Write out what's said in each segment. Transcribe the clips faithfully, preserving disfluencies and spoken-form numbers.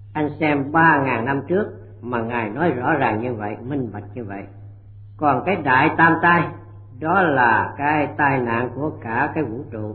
Anh xem ba ngàn năm trước mà Ngài nói rõ ràng như vậy, minh bạch như vậy. Còn cái đại tam tai, đó là cái tai nạn của cả cái vũ trụ.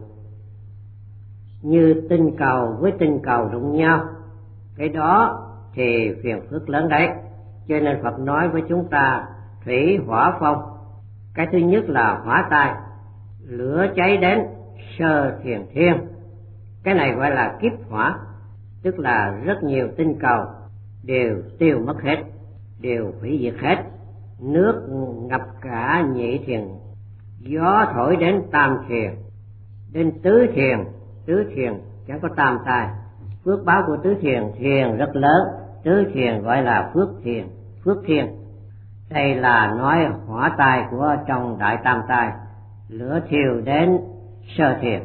Như tinh cầu với tinh cầu đụng nhau, cái đó thì phiền phức lớn đấy. Cho nên Phật nói với chúng ta thủy hỏa phong. Cái thứ nhất là hỏa tai, lửa cháy đến sơ thiền thiên. Cái này gọi là kiếp hỏa, tức là rất nhiều tinh cầu đều tiêu mất hết, đều hủy diệt hết. Nước ngập cả nhị thiền, gió thổi đến tam thiền, đến tứ thiền. Tứ thiền chẳng có tam tai. Phước báo của tứ thiền, thiền rất lớn, tứ thiền gọi là phước thiền, phước thiền. Đây là nói hỏa tai của trong đại tam tai, lửa thiêu đến sơ thiền.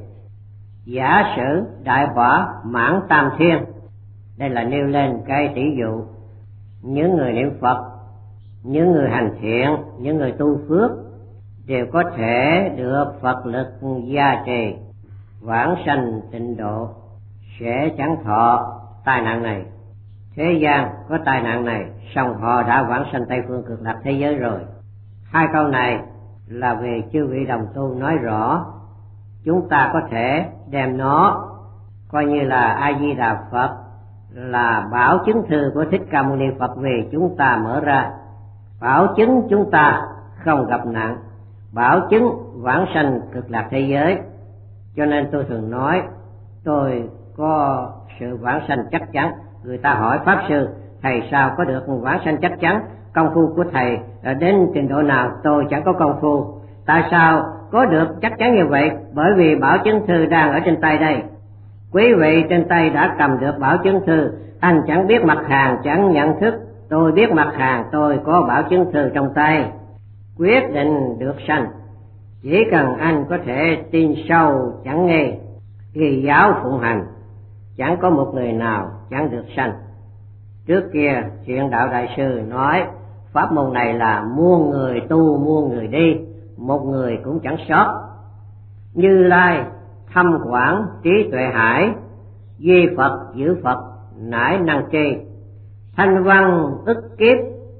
Giả sử đại hỏa mãn tam thiên, đây là nêu lên cái tỷ dụ. Những người niệm Phật, những người hành thiện, những người tu phước đều có thể được Phật lực gia trì, vãng sanh tịnh độ, sẽ chẳng thọ tai nạn này. Thế gian có tai nạn này, song họ đã vãng sanh Tây phương cực lạc thế giới rồi. Hai câu này là về chư vị đồng tu nói rõ. Chúng ta có thể đem nó coi như là A Di Đà Phật, là bảo chứng thư của Thích Ca Mâu Ni Phật vì chúng ta mở ra, bảo chứng chúng ta không gặp nạn, bảo chứng vãng sanh cực lạc thế giới. Cho nên tôi thường nói tôi có sự vãng sanh chắc chắn. Người ta hỏi Pháp Sư, thầy sao có được vãng sanh chắc chắn? Công phu của thầy đến trình độ nào? Tôi chẳng có công phu. Tại sao có được chắc chắn như vậy? Bởi vì bảo chứng thư đang ở trên tay đây. Quý vị trên tay đã cầm được bảo chứng thư. Anh chẳng biết mặt hàng, chẳng nhận thức. Tôi biết mặt hàng, tôi có bảo chứng thư trong tay. Quyết định được sanh. Chỉ cần anh có thể tin sâu chẳng nghe, y giáo phụng hành, chẳng có một người nào chẳng được sanh. Trước kia Thiện Đạo Đại Sư nói pháp môn này là muôn người tu muôn người đi, một người cũng chẳng sót. Như Lai thâm quảng trí tuệ hải, duy Phật giữ Phật nải năng tri. Thanh văn ức kiếp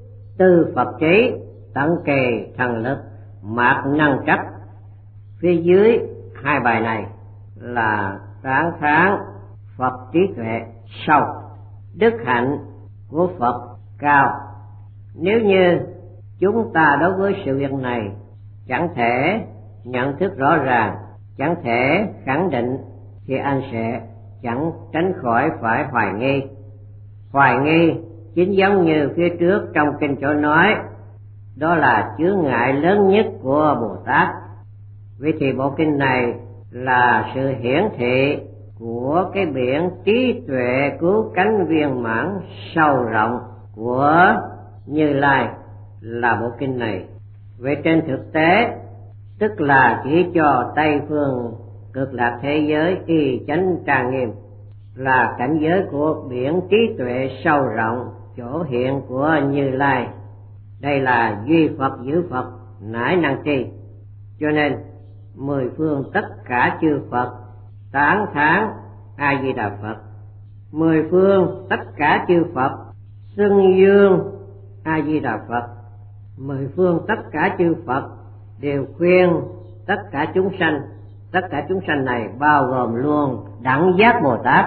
tư Phật trí, tận kỳ thần lực mạc năng trách. Phía dưới hai bài này là tán thán Phật trí tuệ sâu, đức hạnh của Phật cao. Nếu như chúng ta đối với sự việc này chẳng thể nhận thức rõ ràng, chẳng thể khẳng định, thì anh sẽ chẳng tránh khỏi phải hoài nghi. Hoài nghi chính giống như phía trước trong kinh chỗ nói, đó là chướng ngại lớn nhất của Bồ Tát. Vì thì bộ kinh này là sự hiển thị của cái biển trí tuệ cứu cánh viên mãn sâu rộng của Như Lai là bộ kinh này. Về trên thực tế, tức là chỉ cho Tây phương cực lạc thế giới y chánh trang nghiêm, là cảnh giới của biển trí tuệ sâu rộng chỗ hiện của Như Lai. Đây là duy Phật giữ Phật nải năng tri. Cho nên mười phương tất cả chư Phật tán thán A Di Đà Phật, mười phương tất cả chư Phật xưng dương A Di Đà Phật, mười phương tất cả chư Phật đều khuyên tất cả chúng sanh. Tất cả chúng sanh này bao gồm luôn đẳng giác Bồ Tát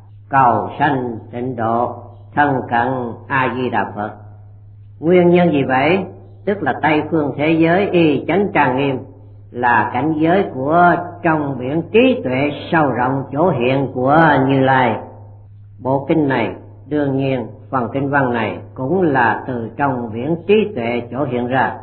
cầu sanh tịnh độ, thân cận A Di Đà Phật. Nguyên nhân gì vậy? Tức là Tây phương thế giới y chánh trang nghiêm là cảnh giới của trong biển trí tuệ sâu rộng chỗ hiện của Như Lai. Bộ kinh này đương nhiên phần kinh văn này cũng là từ trong biển trí tuệ chỗ hiện ra.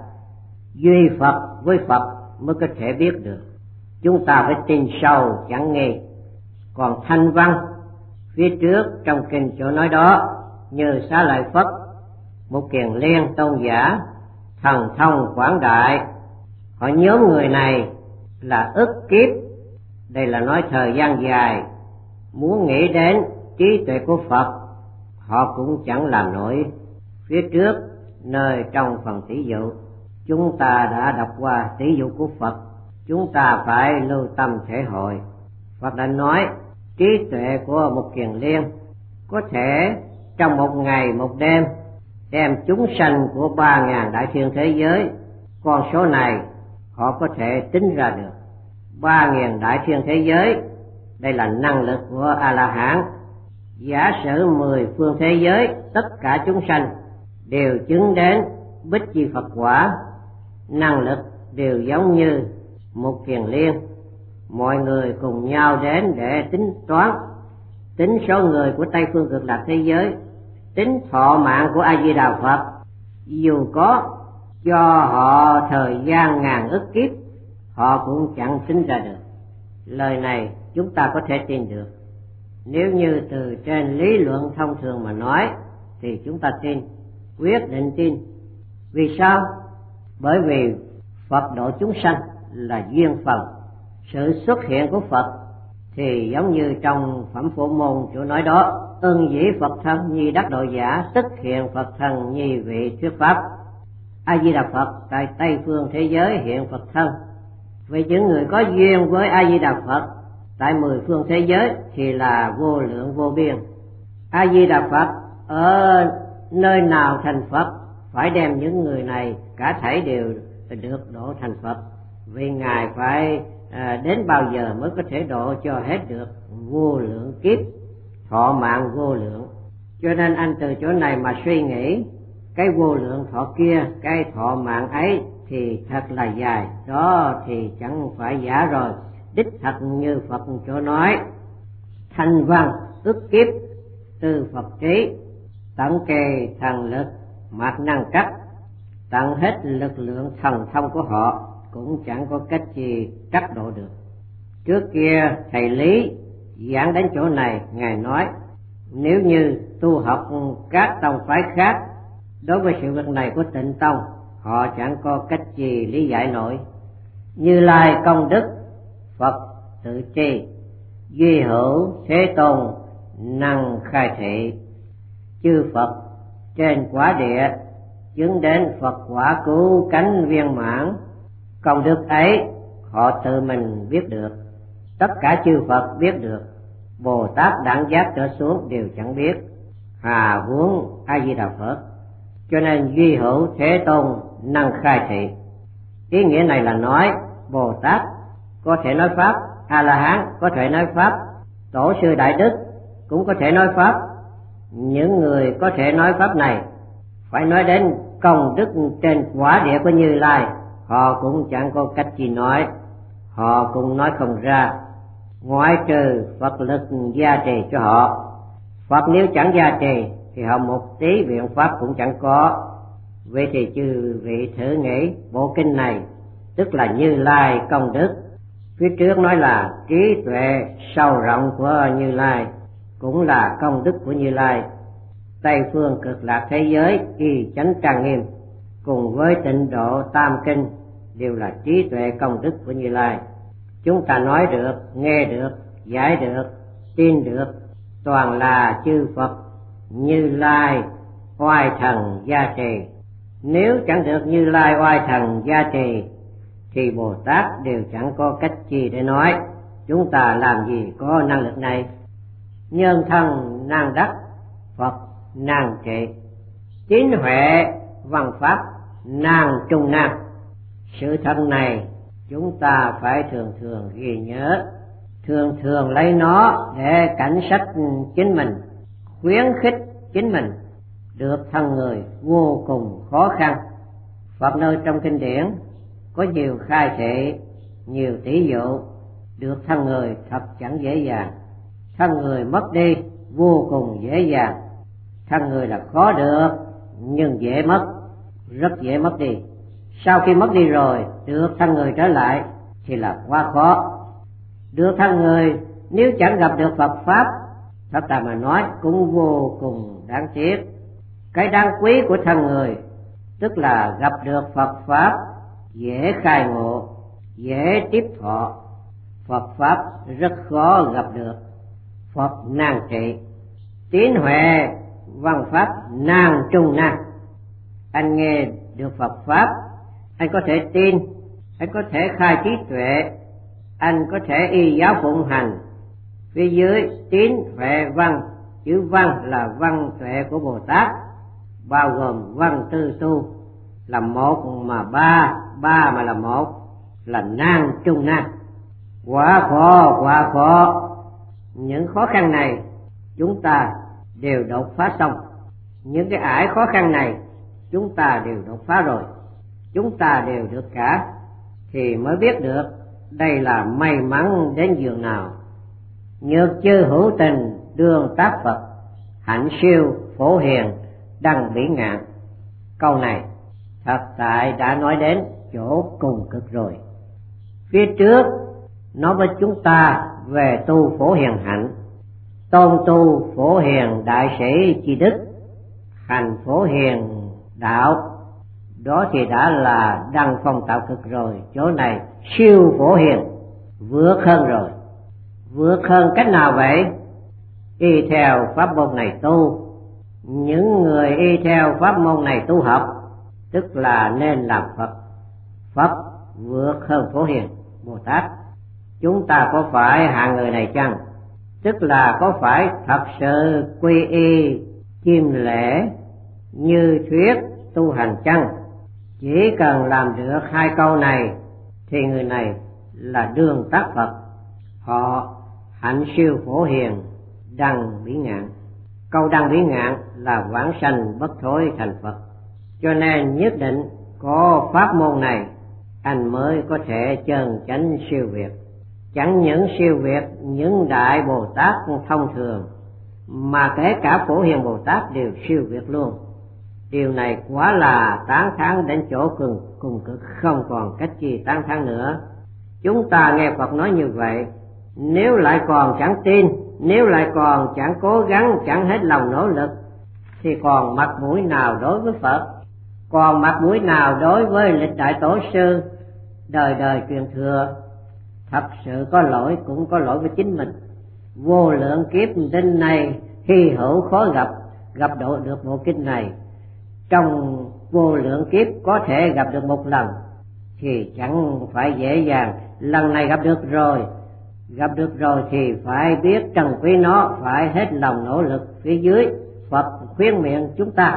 Duy Phật với Phật mới có thể biết được. Chúng ta phải tin sâu chẳng nghi. Còn thanh văn phía trước trong kinh chỗ nói đó, như Xá Lợi Phất, một Kiền Liên tôn giả thần thông quảng đại, họ nhóm người này là ức kiếp. Đây là nói thời gian dài muốn nghĩ đến trí tuệ của Phật họ cũng chẳng làm nổi. Phía trước nơi trong phần tỷ dụ chúng ta đã đọc qua tỷ dụ của Phật, chúng ta phải lưu tâm thể hội. Phật đã nói trí tuệ của một Kiền Liên có thể trong một ngày một đêm đem chúng sanh của ba ngàn đại thiên thế giới. Con số này họ có thể tính ra được. Ba ngàn đại thiên thế giới, đây là năng lực của A-la-hán. Giả sử mười phương thế giới, tất cả chúng sanh đều chứng đến Bích Chi Phật quả, năng lực đều giống như một thiền liên. Mọi người cùng nhau đến để tính toán, tính số người của Tây Phương Cực Lạc thế giới, tính thọ mạng của A Di Đà Phật. Dù có cho họ thời gian ngàn ức kiếp, họ cũng chẳng tính ra được. Lời này chúng ta có thể tin được. Nếu như từ trên lý luận thông thường mà nói thì chúng ta tin, quyết định tin. Vì sao? Bởi vì Phật độ chúng sanh là duyên phần. Sự xuất hiện của Phật thì giống như trong Phẩm Phổ Môn chỗ nói đó: ưng dĩ Phật thân nhi đắc độ giả, tức hiện Phật thân nhi vị thuyết pháp. A Di Đà Phật tại Tây Phương thế giới hiện Phật thân. Vì những người có duyên với A Di Đà Phật tại mười phương thế giới thì là vô lượng vô biên. A Di Đà Phật ở nơi nào thành Phật, phải đem những người này cả thảy đều được độ thành Phật. Vì Ngài phải à, đến bao giờ mới có thể độ cho hết được vô lượng kiếp, thọ mạng vô lượng. Cho nên anh từ chỗ này mà suy nghĩ, cái vô lượng thọ kia, cái thọ mạng ấy thì thật là dài, đó thì chẳng phải giả rồi. Đích thật như Phật chỗ nói: thanh văn ức kiếp từ Phật trí, tận kề thần lực mạt năng cắt, tận hết lực lượng thần thông của họ, cũng chẳng có cách gì cắt độ được. Trước kia thầy Lý giảng đến chỗ này, Ngài nói nếu như tu học các tông phái khác, đối với sự việc này của Tịnh Tông, họ chẳng có cách gì lý giải nổi. Như Lai công đức Phật tự tri, duy hữu thế tôn năng khai thị. Chư Phật trên quả địa chứng đến Phật quả cứu cánh viên mãn. Công đức ấy họ tự mình biết được, tất cả chư Phật biết được, Bồ Tát đẳng giác trở xuống đều chẳng biết, hà huống A Di Đà Phật. Cho nên duy hữu thế tôn năng khai thị. Ý nghĩa này là nói Bồ Tát có thể nói pháp, A-la-hán có thể nói pháp, tổ sư đại đức cũng có thể nói pháp. Những người có thể nói pháp này phải nói đến công đức trên quả địa của Như Lai, họ cũng chẳng có cách gì nói, họ cũng nói không ra, ngoại trừ Phật lực gia trì cho họ. Phật nếu chẳng gia trì thì họ một tí biện pháp cũng chẳng có. Vậy thì chư vị thử nghĩ, bộ kinh này tức là Như Lai công đức. Phía trước nói là trí tuệ sâu rộng của Như Lai, cũng là công đức của Như Lai. Tây Phương Cực Lạc thế giới kỳ chánh trang nghiêm cùng với Tịnh Độ Tam Kinh đều là trí tuệ công đức của Như Lai. Chúng ta nói được, nghe được, giải được, tin được, toàn là chư Phật Như Lai oai thần gia trì. Nếu chẳng được Như Lai oai thần gia trì thì Bồ Tát đều chẳng có cách gì để nói. Chúng ta làm gì có năng lực này? Nhân thân năng đắc, Phật năng trị, tín huệ văn pháp năng trung năng. Sự thật này chúng ta phải thường thường ghi nhớ, thường thường lấy nó để cảnh sách chính mình, khuyến khích chính mình được thân người vô cùng khó khăn. Phật nơi trong kinh điển có nhiều khai thị, nhiều tỷ dụ, được thân người thật chẳng dễ dàng. Thân người mất đi vô cùng dễ dàng. Thân người là khó được nhưng dễ mất, rất dễ mất đi. Sau khi mất đi rồi được thân người trở lại thì là quá khó. Được thân người nếu chẳng gặp được Phật pháp, thật ta mà nói cũng vô cùng đáng tiếc. Cái đáng quý của thân người tức là gặp được Phật pháp, dễ khai ngộ, dễ tiếp thọ. Phật pháp rất khó gặp được. Phật năng trị, tín huệ văn pháp năng trung năng. Anh nghe được Phật pháp, anh có thể tin, anh có thể khai trí tuệ, anh có thể y giáo phụng hành. Phía dưới tín huệ văn Chữ văn là văn tuệ của Bồ Tát, bao gồm văn tư tu là một mà ba, ba mà là một, là nan trung nan. Quả khổ, quả khổ. Những khó khăn này chúng ta đều đột phá xong. Những cái ải khó khăn này chúng ta đều đột phá rồi, chúng ta đều được cả, thì mới biết được đây là may mắn đến giường nào. Nhược chư hữu tình đương tác Phật, hạnh siêu phổ hiền đăng bỉ ngạn. Câu này thật tại đã nói đến chỗ cùng cực rồi. Phía trước nói với chúng ta về tu phổ hiền hạnh, tôn tu phổ hiền đại sĩ chi đức, hành phổ hiền đạo, đó thì đã là đăng phong tạo cực rồi. Chỗ này siêu phổ hiền, vượt hơn rồi. Vượt hơn cách nào vậy? Y theo pháp môn này tu. Những người y theo pháp môn này tu học tức là nên làm Phật. Phật vượt hơn phổ hiền Bồ Tát. Chúng ta có phải hạng người này chăng? Tức là có phải thật sự quy y chiêm lễ như thuyết tu hành chăng? Chỉ cần làm được hai câu này thì người này là đương tác Phật. Họ hạnh siêu phổ hiền đăng bỉ ngạn. Câu đăng bỉ ngạn là vãng sanh bất thối thành Phật. Cho nên nhất định có pháp môn này anh mới có thể chân chánh siêu việt. Chẳng những siêu việt những đại Bồ Tát thông thường, mà kể cả phổ hiền Bồ Tát đều siêu việt luôn. Điều này quá là tán thán đến chỗ cùng, cùng cực, không còn cách chi tán thán nữa. Chúng ta nghe Phật nói như vậy, nếu lại còn chẳng tin, nếu lại còn chẳng cố gắng, chẳng hết lòng nỗ lực, thì còn mặt mũi nào đối với Phật, còn mặt mũi nào đối với lịch đại tổ sư đời đời truyền thừa. Thật sự có lỗi, cũng có lỗi với chính mình. Vô lượng kiếp đến nay hy hữu khó gặp, gặp độ được bộ kinh này. Trong vô lượng kiếp có thể gặp được một lần thì chẳng phải dễ dàng. Lần này gặp được rồi, gặp được rồi thì phải biết trân quý nó, phải hết lòng nỗ lực. Phía dưới Phật khuyên miệng chúng ta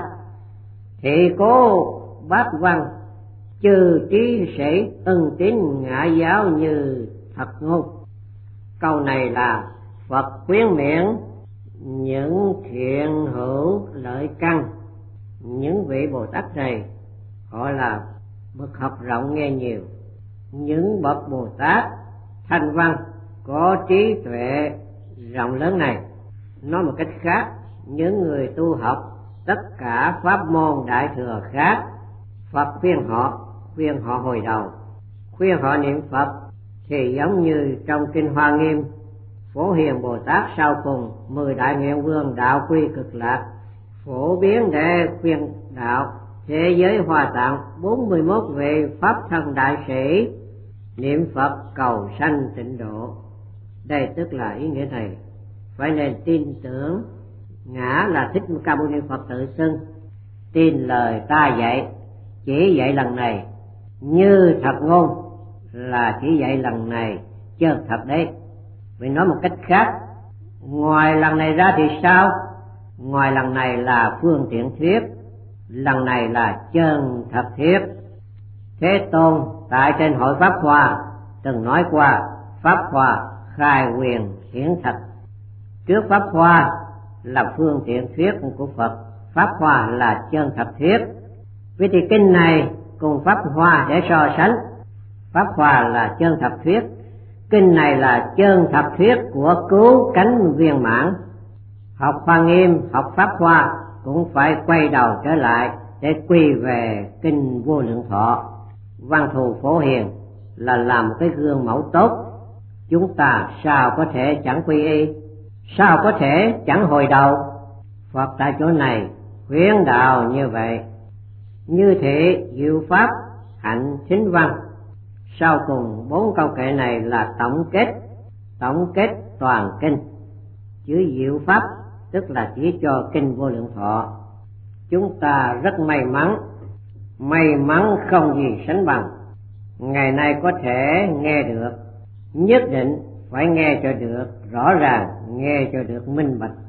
thì cố bát văn chư trí sĩ ưng tín ngã giáo như thật ngôn. Câu này là Phật khuyên miệng những thiện hữu lợi căn. Những vị Bồ Tát này họ là bậc học rộng nghe nhiều. Những bậc Bồ Tát thanh văn có trí tuệ rộng lớn này, nói một cách khác, những người tu học tất cả pháp môn đại thừa khác, Phật khuyên họ, khuyên họ hồi đầu, khuyên họ niệm Phật, thì giống như trong kinh Hoa Nghiêm, Phổ Hiền Bồ Tát sau cùng mười đại nguyện vương đạo quy cực lạc, phổ biến để khuyên đạo thế giới Hoa Tạng bốn mươi mốt vị pháp thân đại sĩ niệm Phật cầu sanh tịnh độ. Đây tức là ý nghĩa này. Phải nên tin tưởng. Ngã là Thích Ca Mâu Ni Phật tự xưng, tin lời ta dạy, chỉ dạy lần này, như thật ngôn là chỉ dạy lần này chân thật đấy. Vì nói một cách khác, ngoài lần này ra thì sao? Ngoài lần này là phương tiện thuyết, lần này là chân thật thuyết. Thế Tôn tại trên hội Pháp Hoa từng nói qua Pháp Hoa khai quyền hiển thật. Trước Pháp Hoa là phương tiện thuyết của Phật, Pháp Hoa là chân thật thuyết. Vì thì kinh này cùng Pháp Hoa để so sánh, Pháp Hoa là chân thật thuyết, kinh này là chân thật thuyết của cứu cánh viên mãn. Học Hoa Nghiêm, học Pháp Hoa cũng phải quay đầu trở lại để quy về kinh Vô Lượng Thọ. Văn thù Phổ Hiền là làm một cái gương mẫu tốt. Chúng ta sao có thể chẳng quy y, sao có thể chẳng hồi đầu? Phật tại chỗ này khuyến đạo như vậy. Như thế diệu pháp hạnh chính văn. Sau cùng bốn câu kệ này là tổng kết, tổng kết toàn kinh. Chữ diệu pháp tức là chỉ cho kinh Vô Lượng Thọ. Chúng ta rất may mắn, may mắn không gì sánh bằng. Ngày nay có thể nghe được, nhất định phải nghe cho được rõ ràng, nghe cho được minh bạch.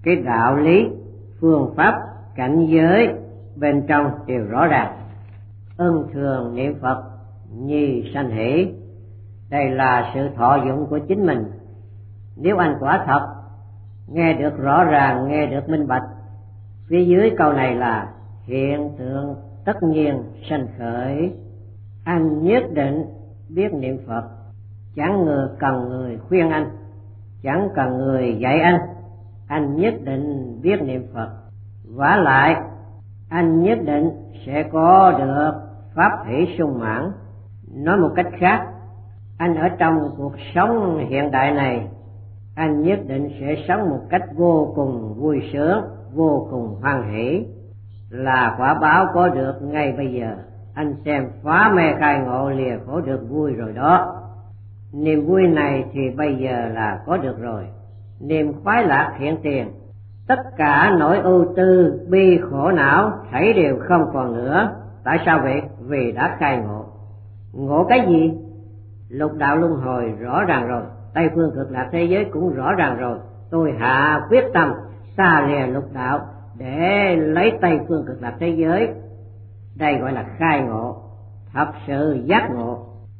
cái đạo lý, phương pháp, cảnh giới bên trong đều rõ ràng. Ân thường niệm Phật, nhi sanh hỷ. Đây là sự thọ dụng của chính mình. Nếu anh quả thật nghe được rõ ràng, nghe được minh bạch, phía dưới câu này là hiện tượng tất nhiên sanh khởi, anh nhất định biết niệm Phật, chẳng người cần người khuyên anh, chẳng cần người dạy anh, anh nhất định biết niệm Phật. Vả lại anh nhất định sẽ có được pháp hỷ sung mãn. Nói một cách khác, anh ở trong cuộc sống hiện đại này, anh nhất định sẽ sống một cách vô cùng vui sướng, vô cùng hoan hỷ, là quả báo có được ngay bây giờ. Anh xem phá mê khai ngộ lìa khổ được vui rồi đó. Niềm vui này thì bây giờ là có được rồi. Niềm khoái lạc hiện tiền, tất cả nỗi ưu tư bi khổ não thảy đều không còn nữa. Tại sao vậy? Vì đã khai ngộ. Ngộ cái gì? Lục đạo luân hồi rõ ràng rồi, Tây phương cực lạc thế giới cũng rõ ràng rồi. Tôi hạ quyết tâm xa lìa lục đạo để lấy Tây phương cực lạc thế giới. Đây gọi là khai ngộ, thật sự giác ngộ.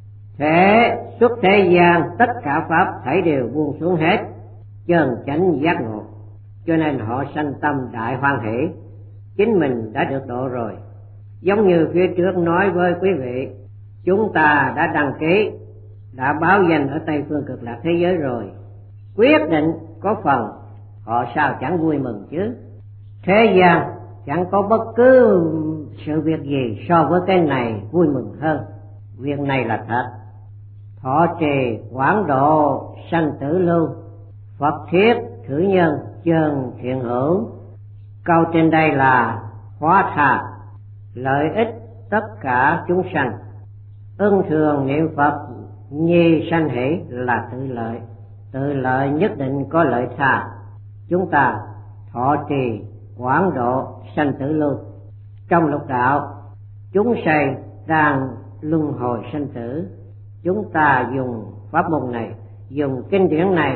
Thế xuất thế gian tất cả pháp thảy đều buông xuống hết, chân chánh giác ngộ. Cho nên họ sanh tâm đại hoan hỷ, chính mình đã được độ rồi. Giống như phía trước nói với quý vị, chúng ta đã đăng ký, đã báo danh ở Tây phương cực lạc thế giới rồi, quyết định có phần, họ sao chẳng vui mừng chứ. Thế gian chẳng có bất cứ sự việc gì so với cái này vui mừng hơn. Việc này là thật. Thọ trì quảng độ sanh tử lưu, Phật thiết thử nhân chân thiện hữu. Câu trên đây là hóa tha, lợi ích tất cả chúng sanh. Ưng thường niệm Phật, nhi sanh hỷ là tự lợi. Tự lợi nhất định có lợi tha. Chúng ta thọ trì quảng độ sanh tử lưu. Trong lục đạo, chúng sanh đang luân hồi sanh tử. Chúng ta dùng pháp môn này, dùng kinh điển này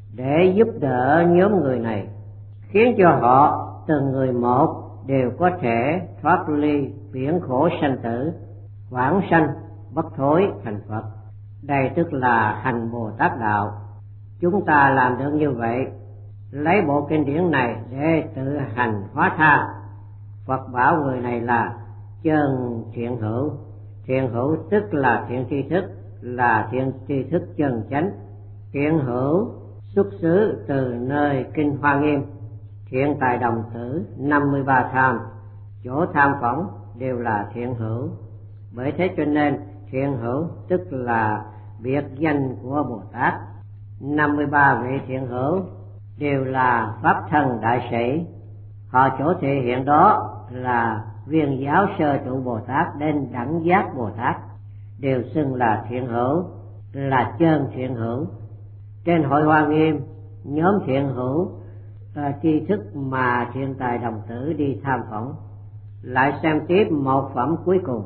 để giúp đỡ nhóm người này, khiến cho họ từng người một đều có thể thoát ly biển khổ sanh tử, vãng sanh bất thối thành Phật. Đây tức là hành Bồ Tát đạo. Chúng ta làm được như vậy, lấy bộ kinh điển này để tự hành hóa tha. Phật bảo người này là chân thiện hữu. Thiện hữu tức là thiện tri thức, là thiện tri thức chân chánh. Thiện hữu xuất xứ từ nơi kinh Hoa Nghiêm. Thiện tài đồng tử năm mươi ba tham, chỗ tham phỏng đều là thiện hữu. Bởi thế cho nên thiện hữu tức là biệt danh của Bồ Tát. năm mươi ba vị thiện hữu đều là pháp thân đại sĩ. Họ chỗ thể hiện đó là viên giáo sơ trụ Bồ Tát đến đẳng giác Bồ Tát, đều xưng là thiện hữu, là chân thiện hữu. Trên hội Hoa Nghiêm, nhóm thiện hữu uh, tri thức mà thiện tài đồng tử đi tham phỏng. Lại xem tiếp một phẩm cuối cùng,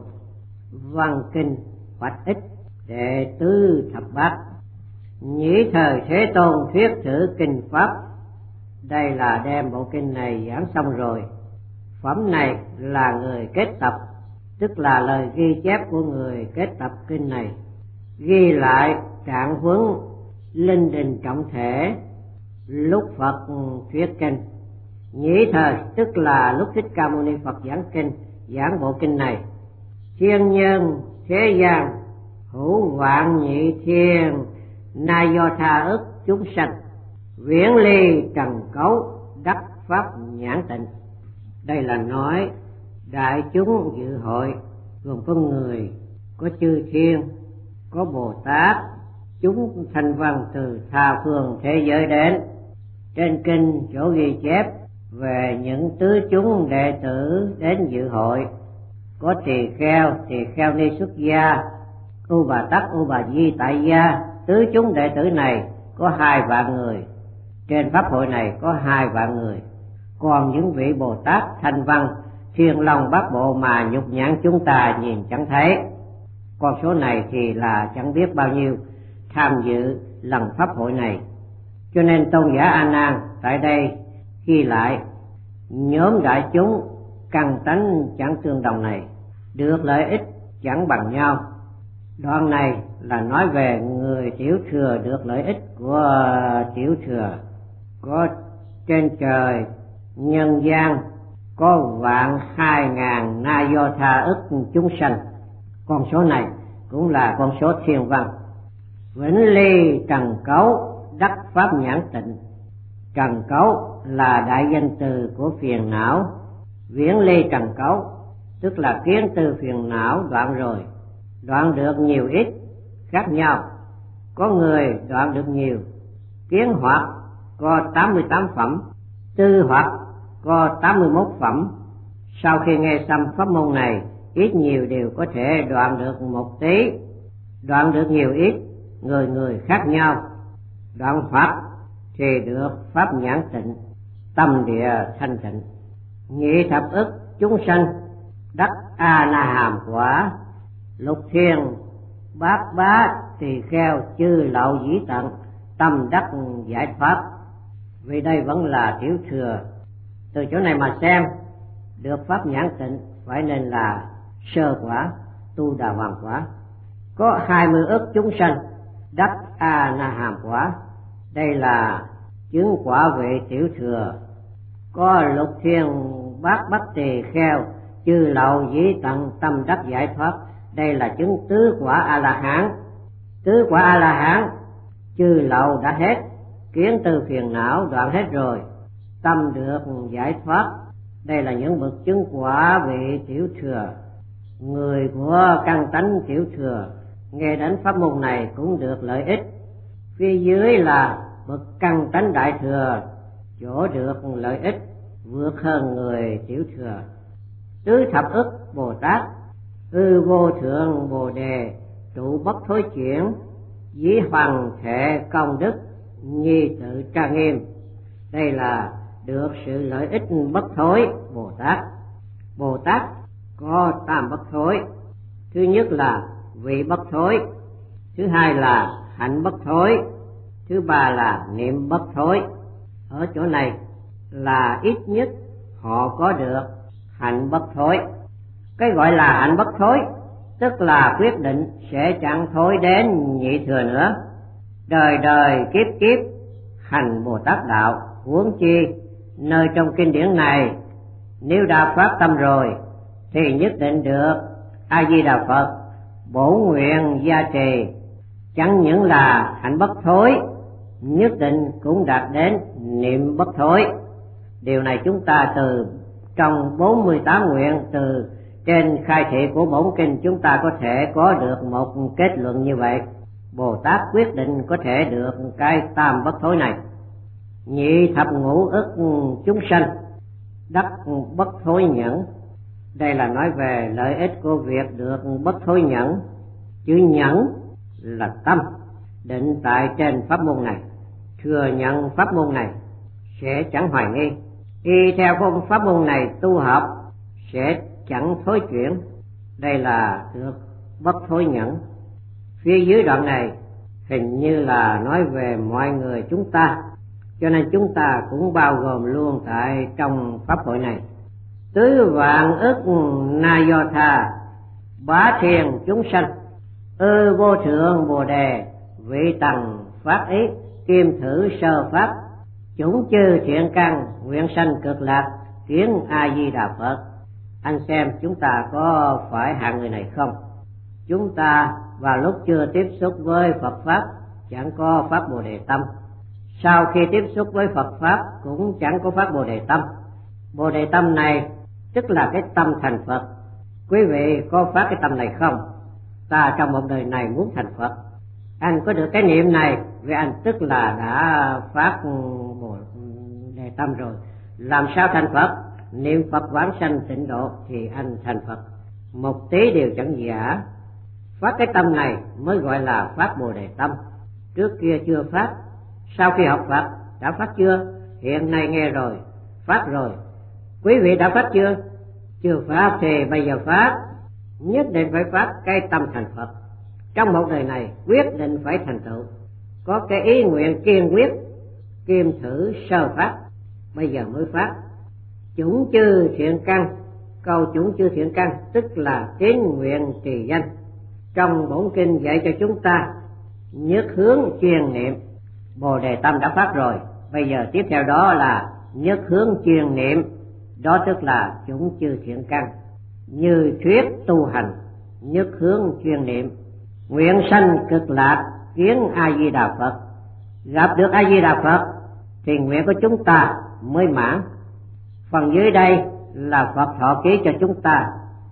văn kinh Bạch Ích đệ tứ thập bát. Nhĩ thời Thế Tôn thuyết thử kinh pháp. Đây là đem bộ kinh này giảng xong rồi. Phẩm này là người kết tập, tức là lời ghi chép của người kết tập kinh này, ghi lại trạng huống linh đình trọng thể lúc Phật thuyết kinh. Nhĩ thời tức là lúc Thích Ca Mâu Ni Phật giảng kinh, giảng bộ kinh này. Thiên nhân thế gian hữu vạn nhị thiên, na do tha ức chúng sanh, viễn ly trần cấu đắc pháp nhãn tịnh. Đây là nói đại chúng dự hội gồm có người, có chư thiên, có Bồ Tát, chúng thanh văn từ tha phương thế giới đến. Trên kinh chỗ ghi chép về những tứ chúng đệ tử đến dự hội, có tỳ kheo, tỳ kheo ni xuất gia, U Bà Tắc, U Bà Di tại gia. Tứ chúng đệ tử này có hai vạn người, trên pháp hội này có hai vạn người. Còn những vị Bồ Tát thanh văn thiên long bát bộ mà nhục nhãn chúng ta nhìn chẳng thấy, con số này thì là chẳng biết bao nhiêu tham dự lần pháp hội này. Cho nên tôn giả A Nan tại đây Khi lại, nhóm đại chúng căn tánh chẳng tương đồng này được lợi ích chẳng bằng nhau. Đoạn này là nói về người tiểu thừa được lợi ích của tiểu thừa. Có trên trời nhân gian có vạn hai ngàn na do tha ức chúng sanh. Con số này cũng là con số thiên văn. Vĩnh ly trần cấu đắc pháp nhãn tịnh. Trần cấu là đại danh từ của phiền não. Viễn ly trần cấu tức là kiến từ phiền não đoạn rồi, đoạn được nhiều ít khác nhau. Có người đoạn được nhiều, kiến hoặc có tám mươi tám phẩm, tư hoặc có tám mươi mốt phẩm. Sau khi nghe xong pháp môn này, ít nhiều đều có thể đoạn được một tí. Đoạn được nhiều ít, người người khác nhau. Đoạn hoặc thì được pháp nhãn tịnh, tâm địa thanh tịnh. Nhị thập ức chúng sanh đắc a na hàm quả. Lục thiên bát bá tỳ kheo chư lậu dĩ tận, tâm đắc giải thoát. Vì đây vẫn là tiểu thừa. Từ chỗ này mà xem, được pháp nhãn tịnh phải nên là sơ quả, tu đà hoàng quả. Có hai mươi ức chúng sanh đắc a na hàm quả, đây là chứng quả vị tiểu thừa. Có lục thiên bát bát tỳ kheo chư lậu dĩ tận, tâm đắc giải thoát, đây là chứng tứ quả a la hán. Tứ quả a la hán, chư lậu đã hết, kiến từ phiền não đoạn hết rồi, tâm được giải thoát, đây là những bậc chứng quả vị tiểu thừa. Người của căn tánh tiểu thừa nghe đến pháp môn này cũng được lợi ích. Phía dưới là bậc căn tánh đại thừa, chỗ được lợi ích vượt hơn người tiểu thừa. Tứ thập ức Bồ Tát, ư vô thượng Bồ Đề, trụ bất thối chuyển, dĩ hoàng thể công đức, nhi tự trang nghiêm, đây là được sự lợi ích bất thối Bồ Tát. Bồ Tát có tam bất thối. Thứ nhất là vị bất thối, thứ hai là hạnh bất thối, thứ ba là niệm bất thối. Ở chỗ này là ít nhất họ có được hạnh bất thối. Cái gọi là hạnh bất thối tức là quyết định sẽ chẳng thối đến nhị thừa nữa. Đời đời kiếp kiếp hành Bồ Tát đạo, huống chi nơi trong kinh điển này nếu đã phát tâm rồi thì nhất định được A Di Đà Phật bổ nguyện gia trì. Chẳng những là hạnh bất thối, nhất định cũng đạt đến niệm bất thối. Điều này chúng ta từ trong bốn mươi tám nguyện từ trên khai thị của bổn kinh chúng ta có thể có được một kết luận như vậy. Bồ Tát quyết định có thể được cái tam bất thối này. Nhị thập ngũ ức chúng sanh đắc bất thối nhẫn, đây là nói về lợi ích của việc được bất thối nhẫn. Chữ nhẫn là tâm định tại trên pháp môn này, thừa nhận pháp môn này sẽ chẳng hoài nghi, y theo phương pháp môn này tu học sẽ chẳng thối chuyển, đây là được bất thối nhẫn. Phía dưới đoạn này hình như là nói về mọi người chúng ta, cho nên chúng ta cũng bao gồm luôn tại trong pháp hội này. Tứ vạn ức na do tha bá thiền chúng sanh, ư vô thượng Bồ Đề, vị tầng phát ý, kim thử sơ pháp, chúng chư thiện căn, nguyện sanh cực lạc, kiến A Di Đà Phật. Anh xem chúng ta có phải hạng người này không? Chúng ta vào lúc chưa tiếp xúc với Phật Pháp chẳng có phát Bồ Đề tâm, sau khi tiếp xúc với Phật Pháp cũng chẳng có phát Bồ Đề tâm. Bồ Đề tâm này tức là cái tâm thành Phật. Quý vị có phát cái tâm này không? Ta trong một đời này muốn thành Phật. Anh có được cái niệm này, vì anh tức là đã phát Bồ Đề tâm rồi. Làm sao thành Phật? Niệm Phật vãng sanh tịnh độ thì anh thành Phật. Một tí điều chẳng giả. Phát cái tâm này mới gọi là phát Bồ Đề tâm. Trước kia chưa phát, sau khi học Phật đã phát chưa? Hiện nay nghe rồi, phát rồi. Quý vị đã phát chưa? Chưa phát thì bây giờ phát. Nhất định phải phát cái tâm thành Phật. Trong một đời này quyết định phải thành tựu. Có cái ý nguyện kiên quyết, kim thử sơ phát. bây giờ mới phát. Chủng chư thiện căn, câu chủng chư thiện căn tức là tín nguyện trì danh. Trong bổn kinh dạy cho chúng ta nhất hướng chuyên niệm, Bồ Đề tâm đã phát rồi, bây giờ tiếp theo đó là nhất hướng chuyên niệm, đó tức là chủng chư thiện căn. Như thuyết tu hành, nhất hướng chuyên niệm, nguyện sanh cực lạc kiến A Di Đà Phật. Gặp được A Di Đà Phật thì nguyện của chúng ta mới mãn. Phần dưới đây là Phật thọ ký cho chúng ta: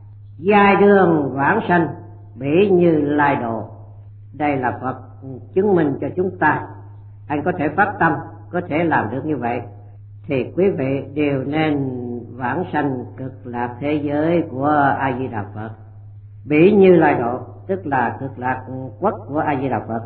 giai đường vãng sanh bỉ Như Lai độ. Đây là Phật chứng minh cho chúng ta, anh có thể phát tâm, có thể làm được như vậy thì quý vị đều nên vãng sanh cực lạc thế giới của A Di Đà Phật. Bỉ Như Lai độ tức là cực lạc quốc của A Di Đà Phật.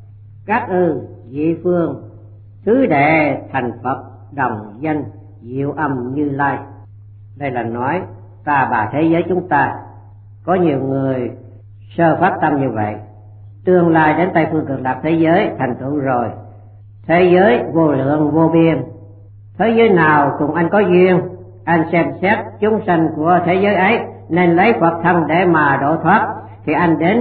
Các ư dị phương tứ đệ thành Phật đồng danh diệu âm Như Lai. Đây là nói ta bà thế giới chúng ta có nhiều người sơ phát tâm như vậy, tương lai đến Tây phương cực lạc thế giới thành tựu rồi. Thế giới vô lượng vô biên, thế giới nào cùng anh có duyên, anh xem xét chúng sanh của thế giới ấy nên lấy Phật thân để mà độ thoát, thì anh đến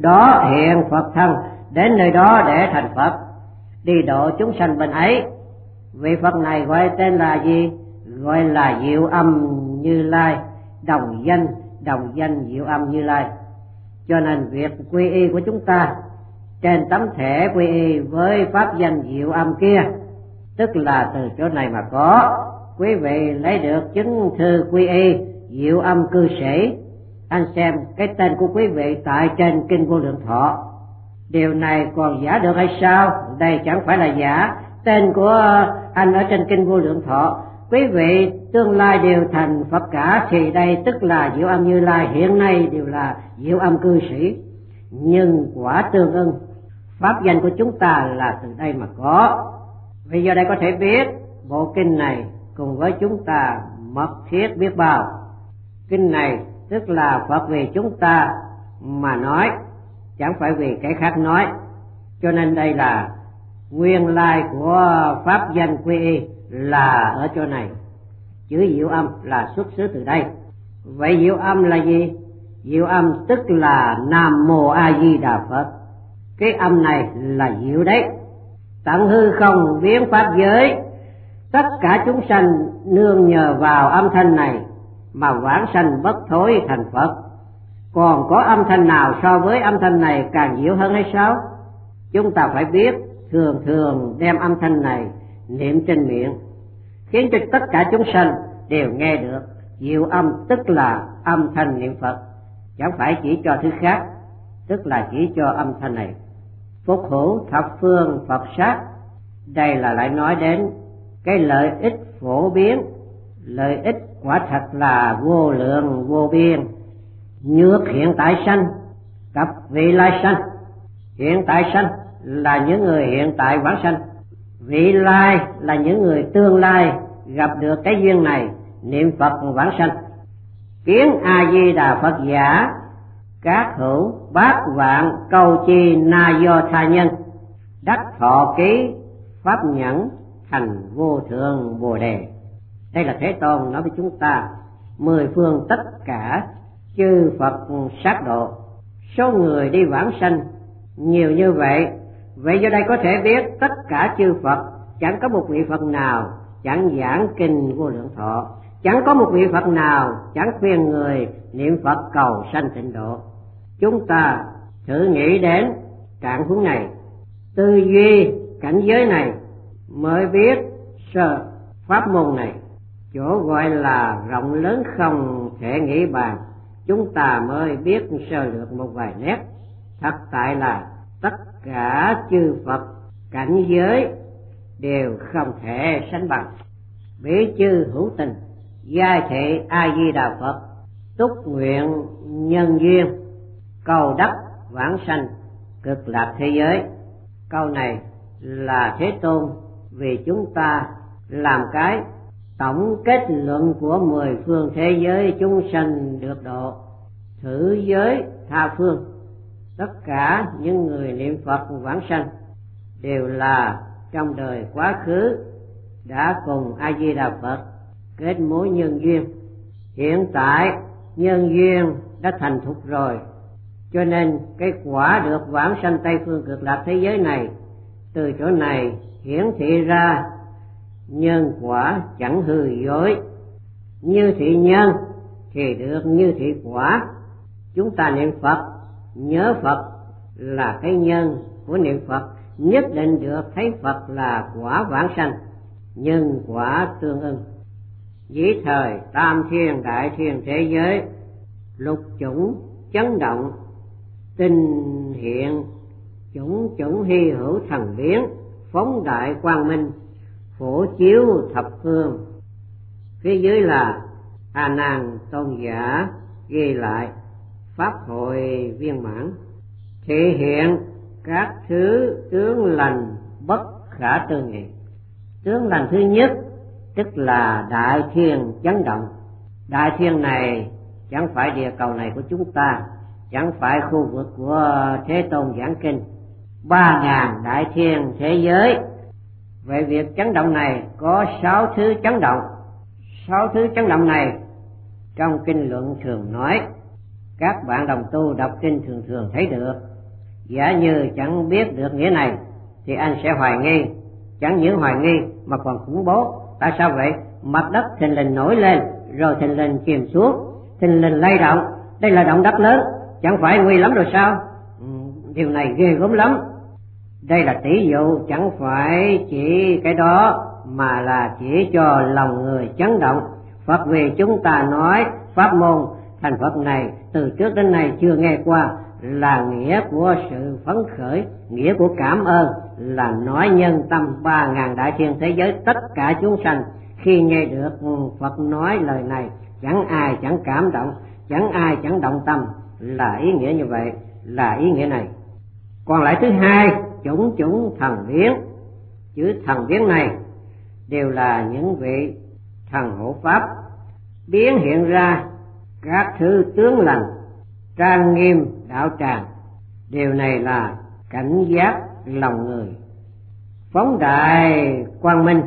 đó hiện Phật thân, đến nơi đó để thành Phật, đi độ chúng sanh bên ấy. Vị Phật này gọi tên là gì? Gọi là diệu âm Như Lai, đồng danh, đồng danh diệu âm Như Lai. Cho nên việc quy y của chúng ta trên tấm thẻ quy y với pháp danh diệu âm kia, tức là từ chỗ này mà có. Quý vị lấy được chứng thư quy y diệu âm cư sĩ, anh xem cái tên của quý vị tại trên kinh Vô Lượng Thọ. Điều này còn giả được hay sao? Đây chẳng phải là giả. Tên của anh ở trên kinh Vô Lượng Thọ, quý vị tương lai đều thành Phật cả, thì đây tức là diệu âm Như Lai, hiện nay đều là diệu âm cư sĩ. Nhưng quả tương ưng, pháp danh của chúng ta là từ đây mà có. Vì giờ đây có thể biết bộ kinh này cùng với chúng ta mật thiết biết bao. Kinh này tức là Phật vì chúng ta mà nói, chẳng phải vì cái khác nói. Cho nên đây là nguyên lai của pháp danh quy y là ở chỗ này. Chữ diệu âm là xuất xứ từ đây. Vậy diệu âm là gì? Diệu âm tức là Nam Mô A Di Đà Phật. Cái âm này là diệu đấy. Tận hư không biến pháp giới, tất cả chúng sanh nương nhờ vào âm thanh này mà vãng sanh bất thối thành Phật. Còn có âm thanh nào so với âm thanh này càng diệu hơn hay sao? Chúng ta phải biết, thường thường đem âm thanh này niệm trên miệng, khiến cho tất cả chúng sanh đều nghe được. Diệu âm tức là âm thanh niệm Phật, chẳng phải chỉ cho thứ khác, tức là chỉ cho âm thanh này. Phúc hữu thập phương Phật sát, đây là lại nói đến cái lợi ích phổ biến. Lợi ích quả thật là vô lượng vô biên. Nhược hiện tại sanh cập vị lai sanh. Hiện tại sanh là những người hiện tại vãng sanh, vị lai là những người tương lai gặp được cái duyên này niệm Phật vãng sanh. Kiến A Di Đà Phật giả, các hữu bát vạn câu chi na do tha nhân, đắc thọ ký pháp nhẫn thành vô thượng Bồ Đề. Đây là Thế Tôn nói với chúng ta, mười phương tất cả chư Phật sát độ, số người đi vãng sanh nhiều như vậy. Vậy do đây có thể biết tất cả chư Phật, chẳng có một vị Phật nào chẳng giảng kinh Vô Lượng Thọ, chẳng có một vị Phật nào chẳng khuyên người niệm Phật cầu sanh tịnh độ. Chúng ta thử nghĩ đến trạng huống này, tư duy cảnh giới này mới biết sơ pháp môn này, chỗ gọi là rộng lớn không thể nghĩ bàn. Chúng ta mới biết sơ lược một vài nét. Thật tại là tất cả chư Phật cảnh giới đều không thể sánh bằng. Bỉ chư hữu tình giai thị A Di Đà Phật, túc nguyện nhân duyên, cầu đắc vãng sanh cực lạc thế giới. Câu này là Thế Tôn vì chúng ta làm cái tổng kết luận của mười phương thế giới chúng sanh được độ. Thử giới tha phương, tất cả những người niệm Phật vãng sanh đều là trong đời quá khứ đã cùng A Di Đà Phật kết mối nhân duyên. Hiện tại nhân duyên đã thành thục rồi, cho nên cái quả được vãng sanh Tây phương cực lạc thế giới này từ chỗ này hiển thị ra nhân quả chẳng hư dối. Như thị nhân thì được như thị quả. Chúng ta niệm Phật, nhớ Phật là cái nhân của niệm Phật, nhất định được thấy Phật là quả vãng sanh, nhân quả tương ưng. Dĩ thời tam thiên đại thiên thế giới, lục chủng chấn động, tinh hiện chủng chủng hy hữu thần biến, phóng đại quang minh, phổ chiếu thập phương. Phía dưới là A Nan Tôn giả ghi lại pháp hội viên mãn, thể hiện các thứ tướng lành bất khả tư nghị. Tướng lành thứ nhất tức là đại thiên chấn động. Đại thiên này chẳng phải địa cầu này của chúng ta, chẳng phải khu vực của Thế Tôn giảng kinh. Ba ngàn đại thiên thế giới. Về việc chấn động này có sáu thứ chấn động. Sáu thứ chấn động này trong kinh luận thường nói, các bạn đồng tu đọc kinh thường thường thấy được. Giả như chẳng biết được nghĩa này thì anh sẽ hoài nghi, chẳng những hoài nghi mà còn khủng bố. Tại sao vậy? Mặt đất thình lình nổi lên rồi thình lình chìm xuống, thình lình lay động. Đây là động đất lớn, chẳng phải nguy lắm rồi sao? Ừ, điều này ghê gớm lắm. Đây là tỷ dụ, chẳng phải chỉ cái đó mà là chỉ cho lòng người chấn động. Phật vì chúng ta nói pháp môn thành Phật này từ trước đến nay chưa nghe qua, là nghĩa của sự phấn khởi, nghĩa của cảm ơn, là nói nhân tâm ba ngàn đại thiên thế giới tất cả chúng sanh khi nghe được Phật nói lời này, chẳng ai chẳng cảm động, chẳng ai chẳng động tâm, là ý nghĩa như vậy, là ý nghĩa này. Còn lại thứ hai, chủng chủng thần biến. Chữ thần biến này đều là những vị thần hộ pháp biến hiện ra các thứ tướng lành trang nghiêm đạo tràng. Điều này là cảnh giác lòng người, phóng đại quang minh,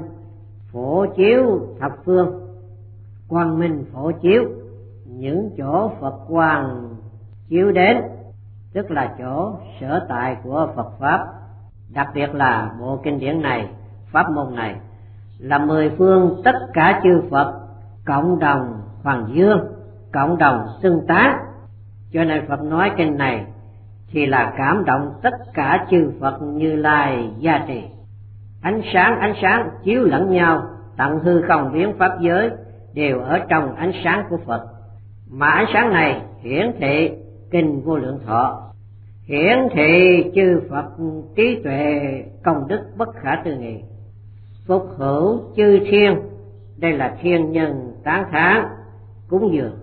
phổ chiếu thập phương. Quang minh phổ chiếu những chỗ Phật quang chiếu đến, tức là chỗ sở tại của Phật pháp. Đặc biệt là bộ kinh điển này, pháp môn này là mười phương tất cả chư Phật cộng đồng hoàng dương, cộng đồng xưng tán. Cho nên Phật nói kinh này thì là cảm động tất cả chư Phật Như Lai gia trì. Ánh sáng ánh sáng chiếu lẫn nhau, tận hư không biến pháp giới đều ở trong ánh sáng của Phật. Mà ánh sáng này hiển thị kinh Vô Lượng Thọ, hiển thị chư Phật trí tuệ công đức bất khả tư nghị, phục hữu chư thiên. Đây là thiên nhân tán thán cúng dường.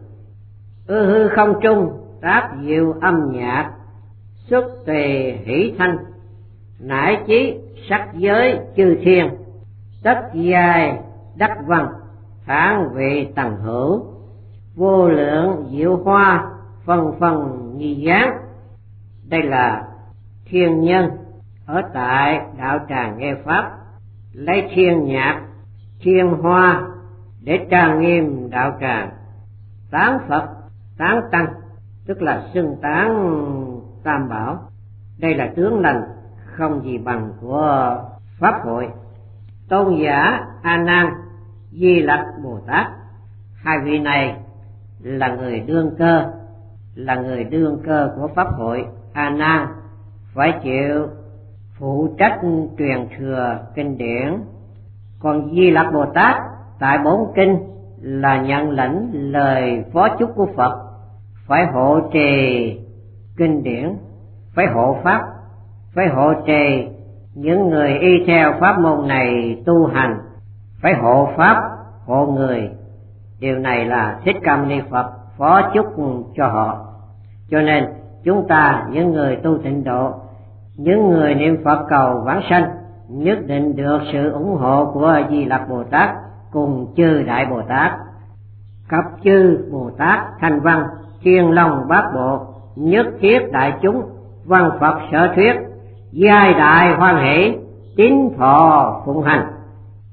Ư hư không trung tác diệu âm nhạc, xuất tùy hỷ thanh, nải chí sắc giới chư thiên, tất giai đắc văn, thản vị tầng hữu, vô lượng diệu hoa phân phân nhi dáng. Đây là thiên nhân ở tại đạo tràng nghe pháp, lấy thiên nhạc thiên hoa để trang nghiêm đạo tràng, tán Phật tán tăng, tức là xưng tán tam bảo. Đây là tướng lành không gì bằng của pháp hội. Tôn giả A Nan Di Lặc Bồ Tát, hai vị này là người đương cơ, là người đương cơ của pháp hội. A Nan phải chịu phụ trách truyền thừa kinh điển, còn Di Lặc Bồ Tát tại bốn kinh là nhận lãnh lời phó chúc của Phật, phải hộ trì kinh điển, phải hộ pháp, phải hộ trì những người y theo pháp môn này tu hành, phải hộ pháp, hộ người. Điều này là Thích Ca Mâu Ni Phật phó chúc cho họ. Cho nên chúng ta, những người tu tịnh độ, những người niệm Phật cầu vãng sanh, nhất định được sự ủng hộ của Di Lặc Bồ Tát cùng chư Đại Bồ Tát. Khắp chư Bồ Tát thành văn thiên long bát bộ, nhất thiết đại chúng văn Phật sở thuyết, giai đại hoan hỷ, tín thọ phụng hành.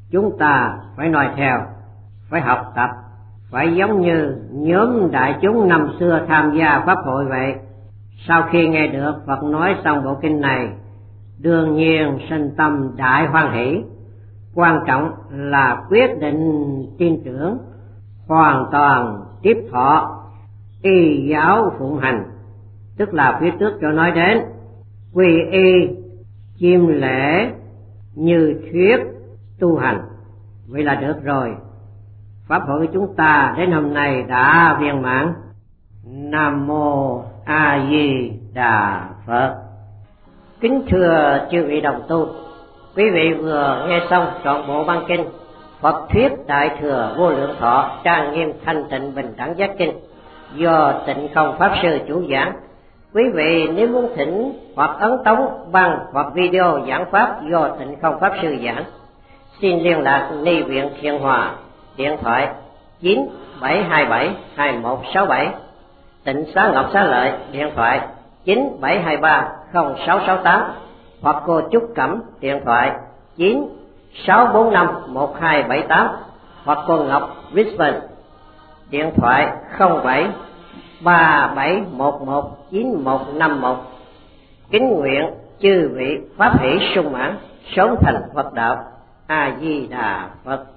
chúng ta phải noi theo, phải học tập, phải giống như nhóm đại chúng năm xưa tham gia pháp hội vậy. Sau khi nghe được Phật nói xong bộ kinh này, đương nhiên sinh tâm đại hoan hỷ. Quan trọng là quyết định tin tưởng, hoàn toàn tiếp thọ, y giáo phụng hành, tức là phía trước cho nói đến quy y, chiêm lễ, như thuyết, tu hành. Vậy là được rồi. Pháp hội của chúng ta đến hôm nay đã viên mãn. Nam mô A Di Đà Phật. Kính thưa chư vị đồng tu, quý vị vừa nghe xong trọn bộ băng kinh Phật thuyết Đại thừa Vô Lượng Thọ trang nghiêm thanh tịnh bình đẳng giác kinh do Tịnh Không Pháp Sư chủ giảng. Quý vị nếu muốn thỉnh hoặc ấn tống băng hoặc video giảng pháp do Tịnh Không Pháp Sư giảng, xin liên lạc Ni viện Thiện Hòa, điện thoại chín bảy hai bảy hai một sáu bảy, Tịnh Xá Ngọc Xá Lợi, điện thoại chín bảy hai ba không sáu sáu tám, hoặc cô Trúc Cẩm, điện thoại chín sáu bốn năm một hai bảy tám, hoặc cô Ngọc Brisbane, điện thoại không bảy ba bảy một một chín một năm một. Kính nguyện chư vị pháp hỷ sung mãn, sớm thành Phật đạo. A Di Đà Phật.